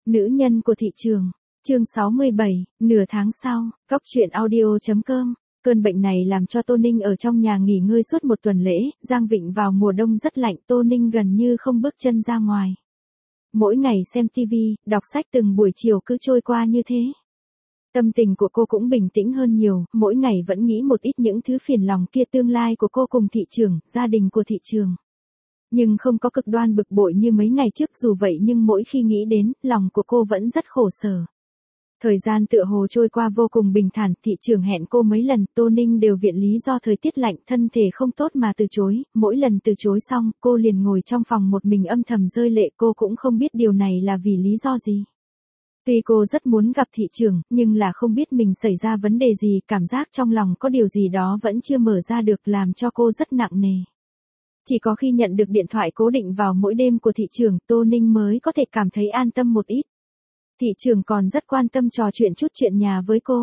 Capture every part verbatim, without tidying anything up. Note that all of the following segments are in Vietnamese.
Nữ nhân của thị trường. Chương sáu mươi bảy, nửa tháng sau, Góc truyện audio chấm com. Cơn bệnh này làm cho Tô Ninh ở trong nhà nghỉ ngơi suốt một tuần lễ, Giang Vịnh vào mùa đông rất lạnh, Tô Ninh gần như không bước chân ra ngoài. Mỗi ngày xem tivi, đọc sách từng buổi chiều cứ trôi qua như thế. Tâm tình của cô cũng bình tĩnh hơn nhiều, mỗi ngày vẫn nghĩ một ít những thứ phiền lòng kia, tương lai của cô cùng thị trường, gia đình của thị trường. Nhưng không có cực đoan bực bội như mấy ngày trước, dù vậy nhưng mỗi khi nghĩ đến, lòng của cô vẫn rất khổ sở. Thời gian tựa hồ trôi qua vô cùng bình thản, thị trường hẹn cô mấy lần, Tô Ninh đều viện lý do thời tiết lạnh, thân thể không tốt mà từ chối, mỗi lần từ chối xong, cô liền ngồi trong phòng một mình âm thầm rơi lệ, cô cũng không biết điều này là vì lý do gì. Tuy cô rất muốn gặp thị trường, nhưng là không biết mình xảy ra vấn đề gì, cảm giác trong lòng có điều gì đó vẫn chưa mở ra được, làm cho cô rất nặng nề. Chỉ có khi nhận được điện thoại cố định vào mỗi đêm của thị trường, Tô Ninh mới có thể cảm thấy an tâm một ít. Thị trường còn rất quan tâm trò chuyện chút chuyện nhà với cô.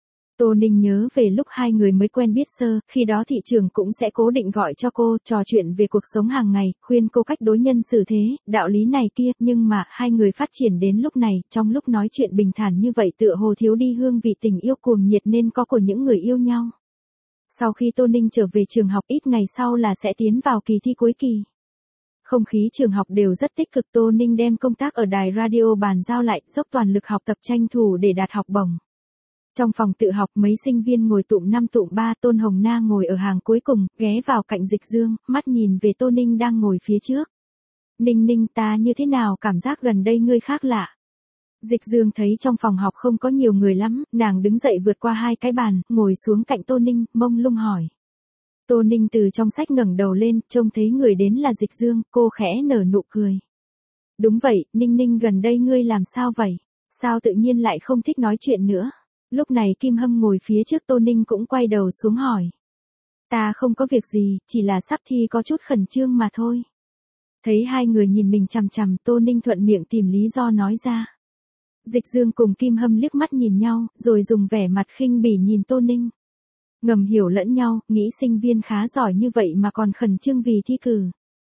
Tô Ninh nhớ về lúc hai người mới quen biết sơ, khi đó thị trường cũng sẽ cố định gọi cho cô, trò chuyện về cuộc sống hàng ngày, khuyên cô cách đối nhân xử thế, đạo lý này kia, nhưng mà hai người phát triển đến lúc này, trong lúc nói chuyện bình thản như vậy tựa hồ thiếu đi hương vị tình yêu cuồng nhiệt nên có của những người yêu nhau. Sau khi Tô Ninh trở về trường học ít ngày sau là sẽ tiến vào kỳ thi cuối kỳ. Không khí trường học đều rất tích cực, Tô Ninh đem công tác ở đài radio bàn giao lại, dốc toàn lực học tập tranh thủ để đạt học bổng. Trong phòng tự học mấy sinh viên ngồi tụm năm tụm ba, Tôn Hồng Na ngồi ở hàng cuối cùng, ghé vào cạnh Dịch Dương, mắt nhìn về Tô Ninh đang ngồi phía trước. Ninh Ninh, ta như thế nào, cảm giác gần đây ngươi khác lạ. Dịch Dương thấy trong phòng học không có nhiều người lắm, nàng đứng dậy vượt qua hai cái bàn, ngồi xuống cạnh Tô Ninh, mông lung hỏi. Tô Ninh từ trong sách ngẩng đầu lên, trông thấy người đến là Dịch Dương, cô khẽ nở nụ cười. Đúng vậy, Ninh Ninh, gần đây ngươi làm sao vậy? Sao tự nhiên lại không thích nói chuyện nữa? Lúc này Kim Hâm ngồi phía trước Tô Ninh cũng quay đầu xuống hỏi. Ta không có việc gì, chỉ là sắp thi có chút khẩn trương mà thôi. Thấy hai người nhìn mình chằm chằm, Tô Ninh thuận miệng tìm lý do nói ra. Dịch Dương cùng Kim Hâm liếc mắt nhìn nhau, rồi dùng vẻ mặt khinh bỉ nhìn Tô Ninh. Ngầm hiểu lẫn nhau, nghĩ sinh viên khá giỏi như vậy mà còn khẩn trương vì thi cử.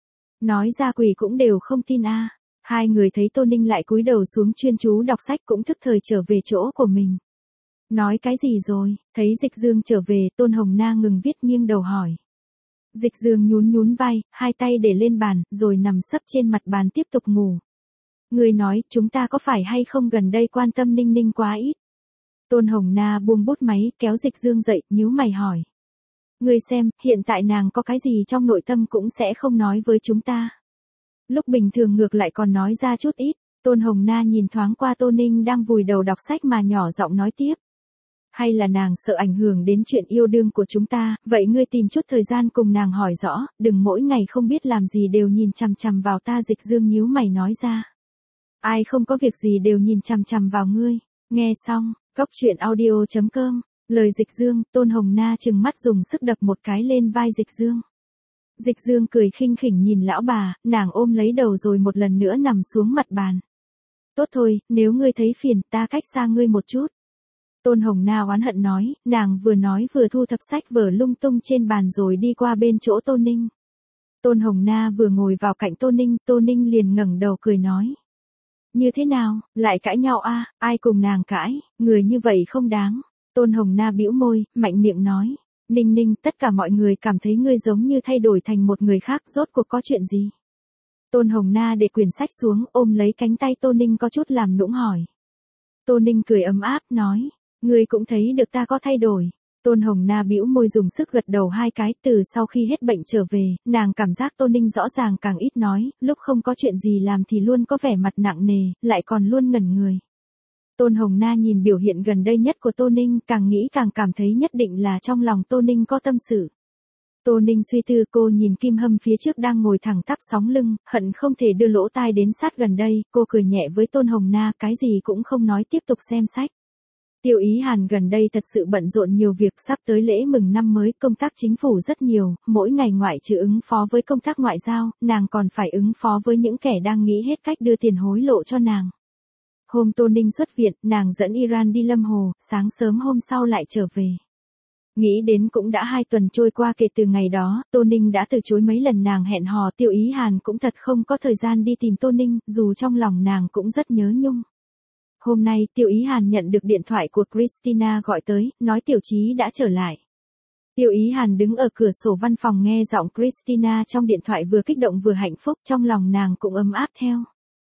Nói ra quỷ cũng đều không tin a. Hai người thấy Tô Ninh lại cúi đầu xuống chuyên chú đọc sách cũng thức thời trở về chỗ của mình. Nói cái gì rồi? Thấy Dịch Dương trở về, Tôn Hồng Na ngừng viết nghiêng đầu hỏi. Dịch Dương nhún nhún vai, hai tay để lên bàn, rồi nằm sấp trên mặt bàn tiếp tục ngủ. Người nói, chúng ta có phải hay không gần đây quan tâm Ninh Ninh quá ít? Tôn Hồng Na buông bút máy, kéo Dịch Dương dậy, nhíu mày hỏi. Ngươi xem, hiện tại nàng có cái gì trong nội tâm cũng sẽ không nói với chúng ta. Lúc bình thường ngược lại còn nói ra chút ít. Tôn Hồng Na nhìn thoáng qua Tô Ninh đang vùi đầu đọc sách mà nhỏ giọng nói tiếp. Hay là nàng sợ ảnh hưởng đến chuyện yêu đương của chúng ta, vậy ngươi tìm chút thời gian cùng nàng hỏi rõ, đừng mỗi ngày không biết làm gì đều nhìn chằm chằm vào ta. Dịch Dương nhíu mày nói ra. Ai không có việc gì đều nhìn chằm chằm vào ngươi. Nghe xong, Góc truyện audio chấm com, lời Dịch Dương, Tôn Hồng Na trừng mắt dùng sức đập một cái lên vai Dịch Dương. Dịch Dương cười khinh khỉnh nhìn lão bà, nàng ôm lấy đầu rồi một lần nữa nằm xuống mặt bàn. Tốt thôi, nếu ngươi thấy phiền, ta cách xa ngươi một chút. Tôn Hồng Na oán hận nói, nàng vừa nói vừa thu thập sách vở lung tung trên bàn rồi đi qua bên chỗ Tô Ninh. Tôn Hồng Na vừa ngồi vào cạnh Tô Ninh, Tô Ninh liền ngẩng đầu cười nói. Như thế nào, lại cãi nhau a? À, ai cùng nàng cãi, người như vậy không đáng. Tôn Hồng Na bĩu môi, mạnh miệng nói. Ninh Ninh, tất cả mọi người cảm thấy ngươi giống như thay đổi thành một người khác, rốt cuộc có chuyện gì? Tôn Hồng Na để quyển sách xuống, ôm lấy cánh tay Tô Ninh có chút làm nũng hỏi. Tô Ninh cười ấm áp, nói. Ngươi cũng thấy được ta có thay đổi. Tôn Hồng Na bĩu môi dùng sức gật đầu hai cái, từ sau khi hết bệnh trở về, nàng cảm giác Tô Ninh rõ ràng càng ít nói, lúc không có chuyện gì làm thì luôn có vẻ mặt nặng nề, lại còn luôn ngẩn người. Tôn Hồng Na nhìn biểu hiện gần đây nhất của Tô Ninh, càng nghĩ càng cảm thấy nhất định là trong lòng Tô Ninh có tâm sự. Tô Ninh suy tư, cô nhìn Kim Hâm phía trước đang ngồi thẳng tắp sóng lưng, hận không thể đưa lỗ tai đến sát gần đây, cô cười nhẹ với Tôn Hồng Na, cái gì cũng không nói tiếp tục xem sách. Tiêu Ý Hàn gần đây thật sự bận rộn nhiều việc, sắp tới lễ mừng năm mới, công tác chính phủ rất nhiều, mỗi ngày ngoại trừ ứng phó với công tác ngoại giao, nàng còn phải ứng phó với những kẻ đang nghĩ hết cách đưa tiền hối lộ cho nàng. Hôm Tô Ninh xuất viện, nàng dẫn Iran đi Lâm Hồ, sáng sớm hôm sau lại trở về. Nghĩ đến cũng đã hai tuần trôi qua kể từ ngày đó, Tô Ninh đã từ chối mấy lần nàng hẹn hò, Tiêu Ý Hàn cũng thật không có thời gian đi tìm Tô Ninh, dù trong lòng nàng cũng rất nhớ nhung. Hôm nay Tiêu Ý Hàn nhận được điện thoại của Christina gọi tới, nói Tiểu Chí đã trở lại. Tiêu Ý Hàn đứng ở cửa sổ văn phòng nghe giọng Christina trong điện thoại vừa kích động vừa hạnh phúc, trong lòng nàng cũng ấm áp theo.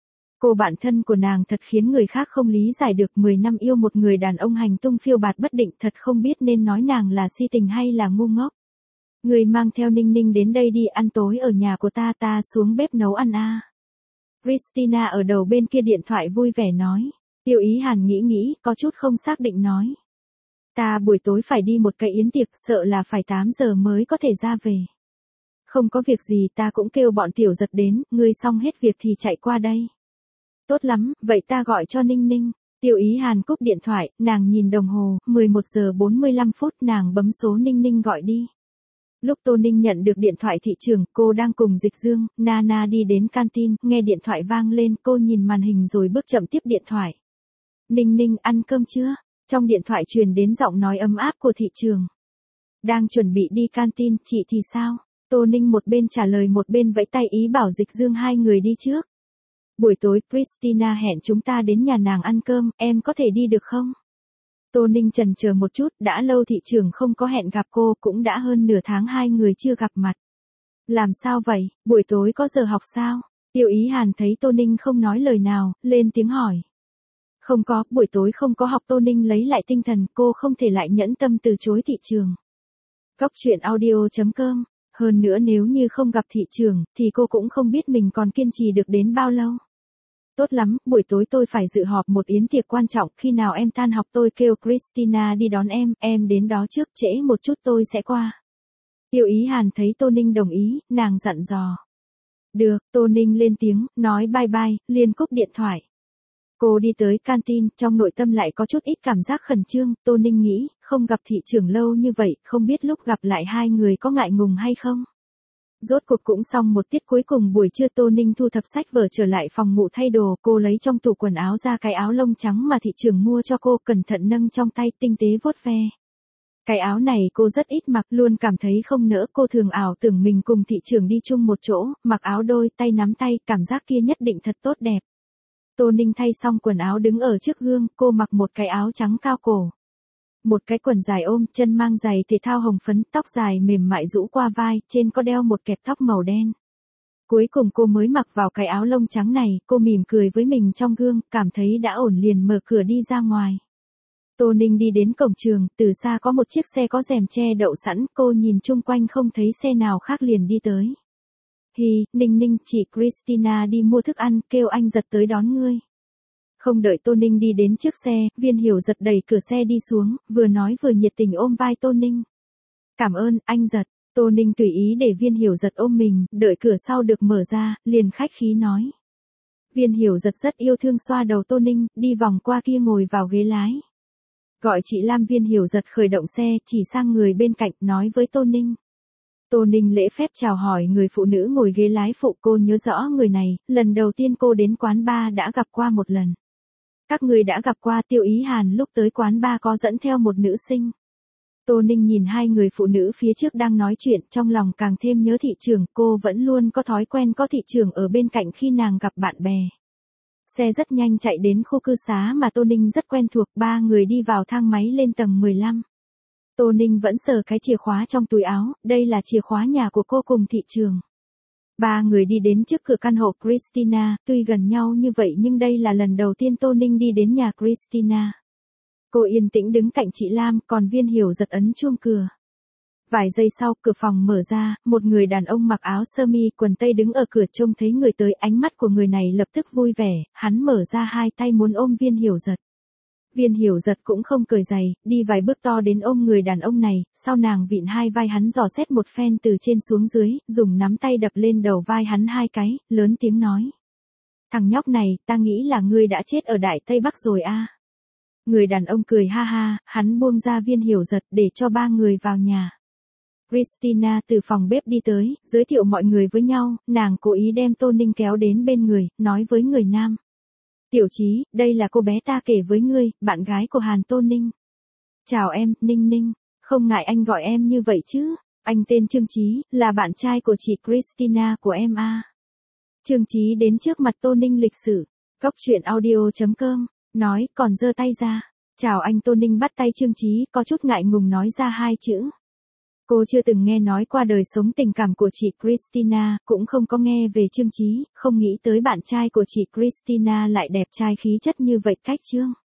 Cô bạn thân của nàng thật khiến người khác không lý giải được, mười năm yêu một người đàn ông hành tung phiêu bạt bất định, thật không biết nên nói nàng là si tình hay là ngu ngốc. Người mang theo Ninh Ninh đến đây đi, ăn tối ở nhà của ta, ta xuống bếp nấu ăn a. Christina ở đầu bên kia điện thoại vui vẻ nói. Tiêu Ý Hàn nghĩ nghĩ, có chút không xác định nói. Ta buổi tối phải đi một cái yến tiệc, sợ là phải tám giờ mới có thể ra về. Không có việc gì, ta cũng kêu bọn Tiểu Giật đến, ngươi xong hết việc thì chạy qua đây. Tốt lắm, vậy ta gọi cho Ninh Ninh. Tiêu Ý Hàn cúp điện thoại, nàng nhìn đồng hồ, mười một giờ bốn mươi lăm phút, nàng bấm số Ninh Ninh gọi đi. Lúc Tô Ninh nhận được điện thoại thị trường, cô đang cùng Dịch Dương, Nana đi đến canteen, nghe điện thoại vang lên, cô nhìn màn hình rồi bước chậm tiếp điện thoại. Ninh Ninh, ăn cơm chưa? Trong điện thoại truyền đến giọng nói ấm áp của thị trường. Đang chuẩn bị đi canteen, chị thì sao? Tô Ninh một bên trả lời một bên vẫy tay ý bảo Dịch Dương hai người đi trước. Buổi tối, Christina hẹn chúng ta đến nhà nàng ăn cơm, em có thể đi được không? Tô Ninh chần chờ một chút, đã lâu thị trường không có hẹn gặp cô, cũng đã hơn nửa tháng hai người chưa gặp mặt. Làm sao vậy, buổi tối có giờ học sao? Tiêu Ý Hàn thấy Tô Ninh không nói lời nào, lên tiếng hỏi. Không có, buổi tối không có học. Tô Ninh lấy lại tinh thần, cô không thể lại nhẫn tâm từ chối thị trường. Góc truyện audio chấm com. Hơn nữa nếu như không gặp thị trường, thì cô cũng không biết mình còn kiên trì được đến bao lâu. Tốt lắm, buổi tối tôi phải dự họp một yến tiệc quan trọng, khi nào em tan học tôi kêu Christina đi đón em, em đến đó trước, trễ một chút tôi sẽ qua. Tiêu Ý Hàn thấy Tô Ninh đồng ý, nàng dặn dò. Được, Tô Ninh lên tiếng, nói bye bye, liền cúp điện thoại. Cô đi tới canteen, trong nội tâm lại có chút ít cảm giác khẩn trương, Tô Ninh nghĩ, không gặp thị trường lâu như vậy, không biết lúc gặp lại hai người có ngại ngùng hay không. Rốt cuộc cũng xong một tiết cuối cùng buổi trưa, Tô Ninh thu thập sách vở trở lại phòng ngủ thay đồ, cô lấy trong tủ quần áo ra cái áo lông trắng mà thị trường mua cho cô, cẩn thận nâng trong tay, tinh tế vuốt ve. Cái áo này cô rất ít mặc, luôn cảm thấy không nỡ, cô thường ảo tưởng mình cùng thị trường đi chung một chỗ, mặc áo đôi, tay nắm tay, cảm giác kia nhất định thật tốt đẹp. Tô Ninh thay xong quần áo đứng ở trước gương, cô mặc một cái áo trắng cao cổ. Một cái quần dài ôm, chân mang giày thể thao hồng phấn, tóc dài mềm mại rũ qua vai, trên có đeo một kẹp tóc màu đen. Cuối cùng cô mới mặc vào cái áo lông trắng này, cô mỉm cười với mình trong gương, cảm thấy đã ổn liền mở cửa đi ra ngoài. Tô Ninh đi đến cổng trường, từ xa có một chiếc xe có rèm che đậu sẵn, cô nhìn chung quanh không thấy xe nào khác liền đi tới. Hi, Ninh Ninh, chị Christina đi mua thức ăn, kêu anh Giật tới đón ngươi. Không đợi Tô Ninh đi đến trước xe, Viên Hiểu Giật đẩy cửa xe đi xuống, vừa nói vừa nhiệt tình ôm vai Tô Ninh. Cảm ơn, anh Giật. Tô Ninh tùy ý để Viên Hiểu Giật ôm mình, đợi cửa sau được mở ra, liền khách khí nói. Viên Hiểu Giật rất yêu thương xoa đầu Tô Ninh, đi vòng qua kia ngồi vào ghế lái. Gọi chị Lam. Viên Hiểu Giật khởi động xe, chỉ sang người bên cạnh, nói với Tô Ninh. Tô Ninh lễ phép chào hỏi người phụ nữ ngồi ghế lái phụ, cô nhớ rõ người này, lần đầu tiên cô đến quán bar đã gặp qua một lần. Các người đã gặp qua. Tiêu Ý Hàn lúc tới quán bar có dẫn theo một nữ sinh. Tô Ninh nhìn hai người phụ nữ phía trước đang nói chuyện, trong lòng càng thêm nhớ thị trường, cô vẫn luôn có thói quen có thị trường ở bên cạnh khi nàng gặp bạn bè. Xe rất nhanh chạy đến khu cư xá mà Tô Ninh rất quen thuộc, ba người đi vào thang máy lên tầng mười lăm. Tô Ninh vẫn sờ cái chìa khóa trong túi áo, đây là chìa khóa nhà của cô cùng thị trường. Ba người đi đến trước cửa căn hộ Christina, tuy gần nhau như vậy nhưng đây là lần đầu tiên Tô Ninh đi đến nhà Christina. Cô yên tĩnh đứng cạnh chị Lam, còn Viên Hiểu Giật ấn chuông cửa. Vài giây sau, cửa phòng mở ra, một người đàn ông mặc áo sơ mi, quần tây đứng ở cửa, trông thấy người tới, ánh mắt của người này lập tức vui vẻ, hắn mở ra hai tay muốn ôm Viên Hiểu Giật. Viên Hiểu Giật cũng không cởi giày, đi vài bước to đến ôm người đàn ông này, sau nàng vịn hai vai hắn dò xét một phen từ trên xuống dưới, dùng nắm tay đập lên đầu vai hắn hai cái, lớn tiếng nói. Thằng nhóc này, ta nghĩ là ngươi đã chết ở Đại Tây Bắc rồi a. Người đàn ông cười ha ha, hắn buông ra Viên Hiểu Giật để cho ba người vào nhà. Christina từ phòng bếp đi tới, giới thiệu mọi người với nhau, nàng cố ý đem Tô Ninh kéo đến bên người, nói với người nam. Tiểu Chí, đây là cô bé ta kể với ngươi, bạn gái của Hàn. Tô Ninh. Chào em, Ninh Ninh, không ngại anh gọi em như vậy chứ, anh tên Trương Chí, là bạn trai của chị Christina của em a. Trương Chí đến trước mặt Tô Ninh lịch sự, góc truyện audio chấm com. nói, còn giơ tay ra. Chào anh. Tô Ninh bắt tay Trương Chí, có chút ngại ngùng nói ra hai chữ. Cô chưa từng nghe nói qua đời sống tình cảm của chị Christina, cũng không có nghe về Trương Chí, không nghĩ tới bạn trai của chị Christina lại đẹp trai khí chất như vậy. Cách Trương